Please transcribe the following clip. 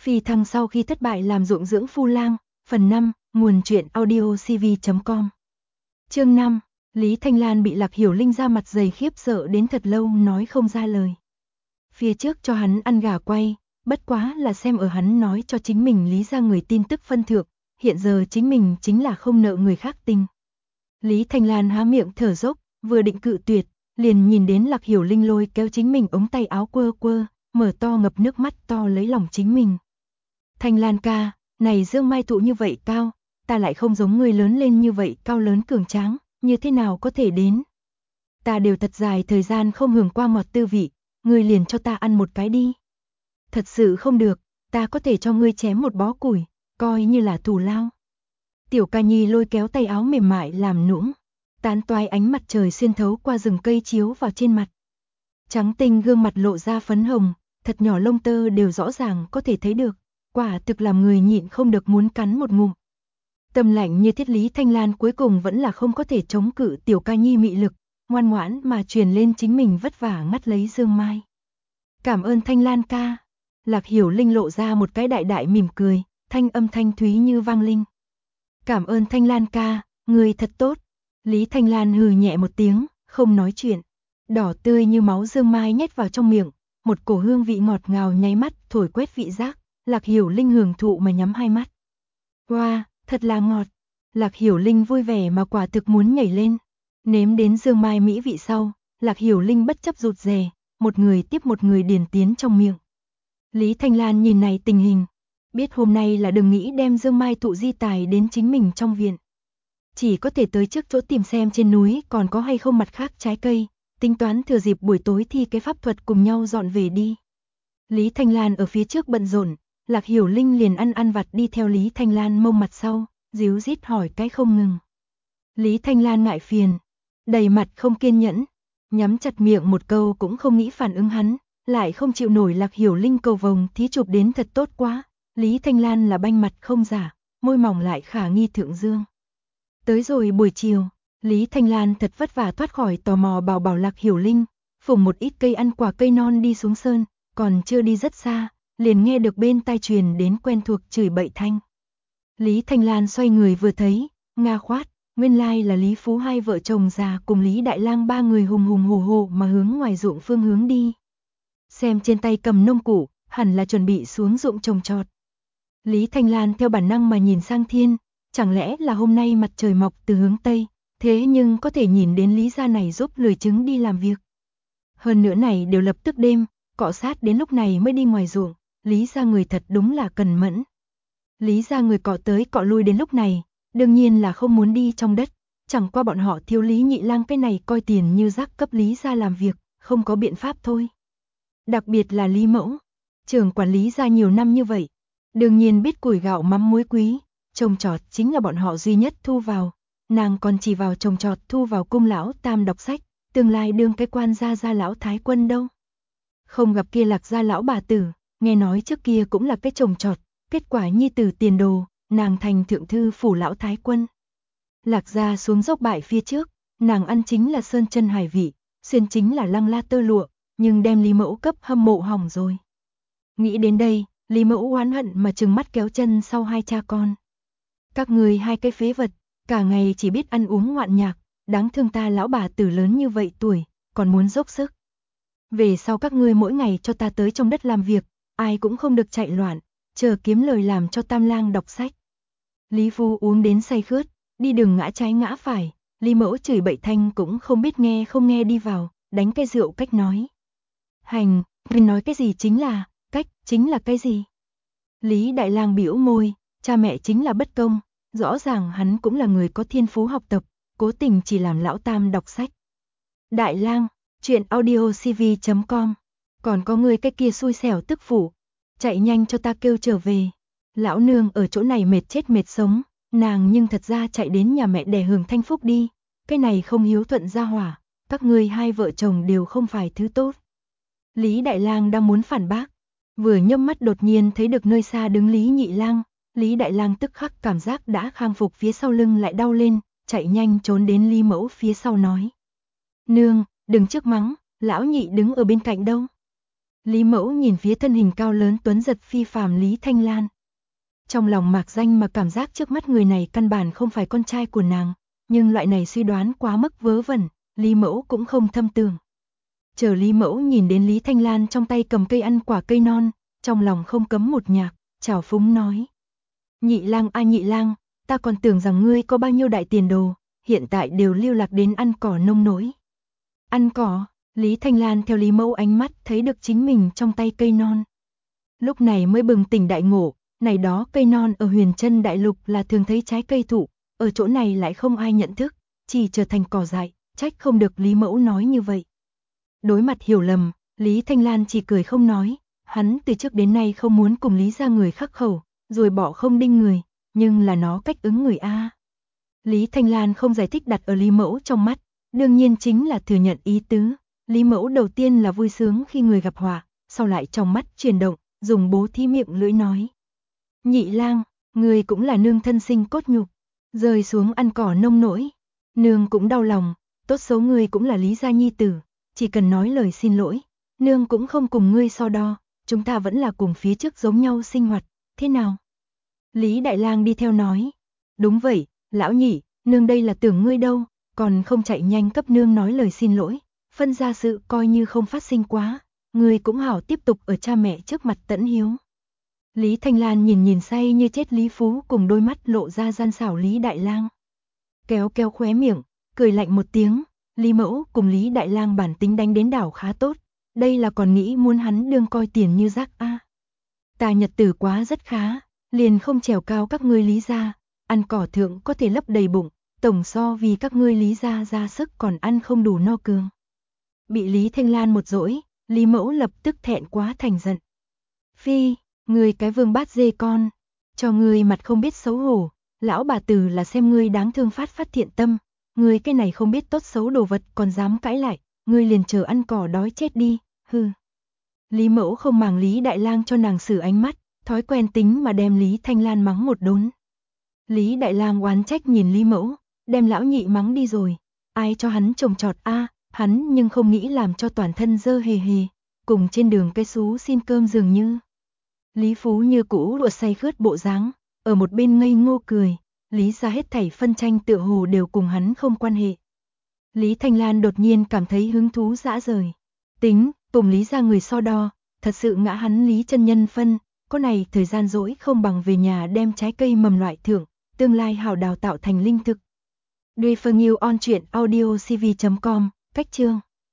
Phi thăng sau khi thất bại làm ruộng dưỡng phu lang, phần 5, nguồn truyện audiocv.com. Chương 5, Lý Thanh Lan bị Lạc Hiểu Linh ra mặt dày khiếp sợ đến thật lâu nói không ra lời. Phía trước cho hắn ăn gà quay, bất quá là xem ở hắn nói cho chính mình Lý ra người tin tức phân thượng, hiện giờ chính mình chính là không nợ người khác tình. Lý Thanh Lan há miệng thở dốc, vừa định cự tuyệt, liền nhìn đến Lạc Hiểu Linh lôi kéo chính mình ống tay áo quơ quơ, mở to ngập nước mắt to lấy lòng chính mình. Thanh Lan ca, này dương mai thụ như vậy cao, ta lại không giống người lớn lên như vậy cao lớn cường tráng, như thế nào có thể đến. Ta đều thật dài thời gian không hưởng qua ngọt tư vị, ngươi liền cho ta ăn một cái đi. Thật sự không được, ta có thể cho ngươi chém một bó củi, coi như là thù lao. Tiểu ca nhi lôi kéo tay áo mềm mại làm nũng, tán toái ánh mặt trời xuyên thấu qua rừng cây chiếu vào trên mặt. Trắng tinh gương mặt lộ ra phấn hồng, thật nhỏ lông tơ đều rõ ràng có thể thấy được, quả thực làm người nhịn không được muốn cắn một ngụm. Tâm lạnh như thiết Lý Thanh Lan cuối cùng vẫn là không có thể chống cự tiểu ca nhi mị lực, ngoan ngoãn mà truyền lên chính mình vất vả ngắt lấy dương mai. Cảm ơn Thanh Lan ca. Lạc Hiểu Linh lộ ra một cái đại đại mỉm cười, thanh âm thanh thúy như vang linh. Cảm ơn Thanh Lan ca, người thật tốt. Lý Thanh Lan hừ nhẹ một tiếng, không nói chuyện. Đỏ tươi như máu dương mai nhét vào trong miệng, một cổ hương vị ngọt ngào nháy mắt thổi quét vị giác, Lạc Hiểu Linh hưởng thụ mà nhắm hai mắt. Wow, thật là ngọt. Lạc Hiểu Linh vui vẻ mà quả thực muốn nhảy lên. Nếm đến dương mai mỹ vị sau, Lạc Hiểu Linh bất chấp rụt rè, một người tiếp một người điền tiến trong miệng. Lý Thanh Lan nhìn này tình hình, biết hôm nay là đừng nghĩ đem dương mai thụ di tài đến chính mình trong viện. Chỉ có thể tới trước chỗ tìm xem trên núi còn có hay không mặt khác trái cây, tính toán thừa dịp buổi tối thi cái pháp thuật cùng nhau dọn về đi. Lý Thanh Lan ở phía trước bận rộn, Lạc Hiểu Linh liền ăn vặt đi theo Lý Thanh Lan mông mặt sau, díu dít hỏi cái không ngừng. Lý Thanh Lan ngại phiền, đầy mặt không kiên nhẫn, nhắm chặt miệng một câu cũng không nghĩ phản ứng hắn, lại không chịu nổi Lạc Hiểu Linh cầu vồng thí chụp đến thật tốt quá. Lý Thanh Lan là banh mặt không giả, môi mỏng lại khả nghi thượng dương. Tới rồi buổi chiều, Lý Thanh Lan thật vất vả thoát khỏi tò mò bảo Lạc Hiểu Linh, phủng một ít cây ăn quả cây non đi xuống sơn, còn chưa đi rất xa, liền nghe được bên tai truyền đến quen thuộc chửi bậy thanh. Lý Thanh Lan xoay người vừa thấy, nga khoát, nguyên lai là Lý Phú hai vợ chồng già cùng Lý Đại Lang ba người hùng hùng hổ hổ mà hướng ngoài ruộng phương hướng đi. Xem trên tay cầm nông cụ, hẳn là chuẩn bị xuống ruộng trồng trọt. Lý Thanh Lan theo bản năng mà nhìn sang thiên, chẳng lẽ là hôm nay mặt trời mọc từ hướng Tây, thế nhưng có thể nhìn đến Lý gia này giúp lười chứng đi làm việc. Hơn nữa này đều lập tức đêm, cọ sát đến lúc này mới đi ngoài ruộng, Lý gia người thật đúng là cần mẫn. Lý gia người cọ tới cọ lui đến lúc này, đương nhiên là không muốn đi trong đất, chẳng qua bọn họ thiếu Lý Nhị Lang cái này coi tiền như rác cấp Lý gia làm việc, không có biện pháp thôi. Đặc biệt là Lý Mẫu, trưởng quản lý gia nhiều năm như vậy, đương nhiên biết củi gạo mắm muối quý, trồng trọt chính là bọn họ duy nhất thu vào, nàng còn chỉ vào trồng trọt thu vào cung lão tam đọc sách, tương lai đương cái quan gia lão thái quân đâu. Không gặp kia Lạc gia lão bà tử, nghe nói trước kia cũng là cái trồng trọt, kết quả nhi tử tiền đồ, nàng thành thượng thư phủ lão thái quân. Lạc gia xuống dốc bại phía trước, nàng ăn chính là sơn chân hải vị, xuyên chính là lăng la tơ lụa, nhưng đem Lý Mẫu cấp hâm mộ hỏng rồi. Nghĩ đến đây, Lý Mẫu oán hận mà trừng mắt kéo chân sau hai cha con. Các người hai cái phế vật, cả ngày chỉ biết ăn uống ngoạn nhạc, đáng thương ta lão bà tử lớn như vậy tuổi, còn muốn dốc sức. Về sau các ngươi mỗi ngày cho ta tới trong đất làm việc, ai cũng không được chạy loạn, chờ kiếm lời làm cho Tam Lang đọc sách. Lý Phu uống đến say khướt, đi đường ngã trái ngã phải, Lý Mẫu chửi bậy thanh cũng không biết nghe không nghe đi vào, đánh cái rượu cách nói. Hành, mình nói cái gì chính là, cách chính là cái gì. Lý Đại Lang bĩu môi, cha mẹ chính là bất công, rõ ràng hắn cũng là người có thiên phú học tập, cố tình chỉ làm lão tam đọc sách. Đại Lang, chuyện audiocv.com, còn có người cái kia xui xẻo tức phụ, chạy nhanh cho ta kêu trở về. Lão nương ở chỗ này mệt chết mệt sống, nàng nhưng thật ra chạy đến nhà mẹ đẻ hưởng thanh phúc đi, cái này không hiếu thuận gia hỏa, các ngươi hai vợ chồng đều không phải thứ tốt. Lý Đại Lang đang muốn phản bác, vừa nhâm mắt đột nhiên thấy được nơi xa đứng Lý Nhị Lang, Lý Đại Lang tức khắc cảm giác đã khang phục phía sau lưng lại đau lên, chạy nhanh trốn đến Lý Mẫu phía sau nói. Nương, đừng trước mắng, lão nhị đứng ở bên cạnh đâu. Lý Mẫu nhìn phía thân hình cao lớn tuấn giật phi phàm Lý Thanh Lan. Trong lòng mạc danh mà cảm giác trước mắt người này căn bản không phải con trai của nàng, nhưng loại này suy đoán quá mức vớ vẩn, Lý Mẫu cũng không thâm tưởng. Chờ Lý Mẫu nhìn đến Lý Thanh Lan trong tay cầm cây ăn quả cây non, trong lòng không cấm một nhạc, trào phúng nói. Nhị lang a nhị lang, ta còn tưởng rằng ngươi có bao nhiêu đại tiền đồ, hiện tại đều lưu lạc đến ăn cỏ nông nỗi. Ăn cỏ, Lý Thanh Lan theo Lý Mẫu ánh mắt thấy được chính mình trong tay cây non. Lúc này mới bừng tỉnh đại ngộ, này đó cây non ở Huyền Trân Đại Lục là thường thấy trái cây thụ, ở chỗ này lại không ai nhận thức, chỉ trở thành cỏ dại, trách không được Lý Mẫu nói như vậy. Đối mặt hiểu lầm, Lý Thanh Lan chỉ cười không nói, hắn từ trước đến nay không muốn cùng Lý gia người khắc khẩu, rồi bỏ không đinh người, nhưng là nó cách ứng người a. Lý Thanh Lan không giải thích đặt ở Lý Mẫu trong mắt, đương nhiên chính là thừa nhận ý tứ. Lý Mẫu đầu tiên là vui sướng khi người gặp họa, sau lại trong mắt chuyển động, dùng bố thí miệng lưỡi nói. Nhị lang, người cũng là nương thân sinh cốt nhục, rơi xuống ăn cỏ nông nỗi. Nương cũng đau lòng, tốt xấu ngươi cũng là Lý gia nhi tử, chỉ cần nói lời xin lỗi, nương cũng không cùng ngươi so đo, chúng ta vẫn là cùng phía trước giống nhau sinh hoạt, thế nào? Lý Đại Lang đi theo nói. Đúng vậy, lão nhị, nương đây là tưởng ngươi đâu, còn không chạy nhanh cấp nương nói lời xin lỗi, phân ra sự coi như không phát sinh quá, ngươi cũng hảo tiếp tục ở cha mẹ trước mặt tẫn hiếu. Lý Thanh Lan nhìn say như chết Lý Phú cùng đôi mắt lộ ra gian xảo Lý Đại Lang. Kéo kéo khóe miệng, cười lạnh một tiếng, Lý Mẫu cùng Lý Đại Lang bản tính đánh đến đảo khá tốt, đây là còn nghĩ muốn hắn đương coi tiền như rác a. Ta nhật tử quá rất khá, liền không trèo cao các ngươi Lý gia, ăn cỏ thượng có thể lấp đầy bụng, tổng so vì các ngươi Lý gia ra sức còn ăn không đủ no cường. Bị Lý Thanh Lan một dỗi, Lý Mẫu lập tức thẹn quá thành giận. Phi, ngươi cái vương bát dê con, cho ngươi mặt không biết xấu hổ, lão bà tử là xem ngươi đáng thương phát thiện tâm, ngươi cái này không biết tốt xấu đồ vật còn dám cãi lại, ngươi liền chờ ăn cỏ đói chết đi, hừ. Lý Mẫu không màng Lý Đại Lang cho nàng xử ánh mắt, thói quen tính mà đem Lý Thanh Lan mắng một đốn. Lý Đại Lang oán trách nhìn Lý Mẫu, đem lão nhị mắng đi rồi, ai cho hắn trồng trọt a, hắn nhưng không nghĩ làm cho toàn thân dơ hề hề, cùng trên đường cây sú xin cơm dường như. Lý Phú như cũ đùa say khướt bộ dáng, ở một bên ngây ngô cười, Lý gia hết thảy phân tranh tựa hồ đều cùng hắn không quan hệ. Lý Thanh Lan đột nhiên cảm thấy hứng thú dã rời. Tính, cùng Lý gia người so đo, thật sự ngã hắn Lý chân nhân phân, có này thời gian rỗi không bằng về nhà đem trái cây mầm loại thưởng, tương lai hảo đào tạo thành linh thực. Duy Phương Yêu on truyện audio cv.com, cách chương.